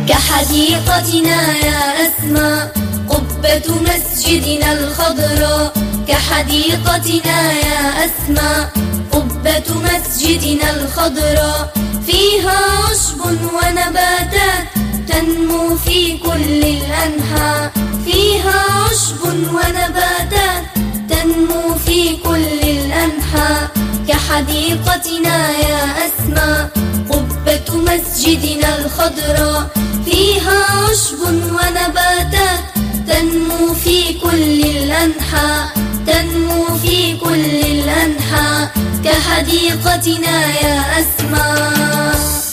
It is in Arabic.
كحديقتنا يا أسمى قبة مسجدنا الخضراء، كحديقتنا يا أسمى قبة مسجدنا الخضراء، فيها عشب ونباتات تنمو في كل الأنحاء، فيها عشب ونباتات تنمو في كل الأنحاء، كحديقتنا يا أسمى قبة مسجدنا الخضراء، فيها عشب ونباتات تنمو في كل الأنحاء، تنمو في كل الأنحاء، كحديقتنا يا أسمى.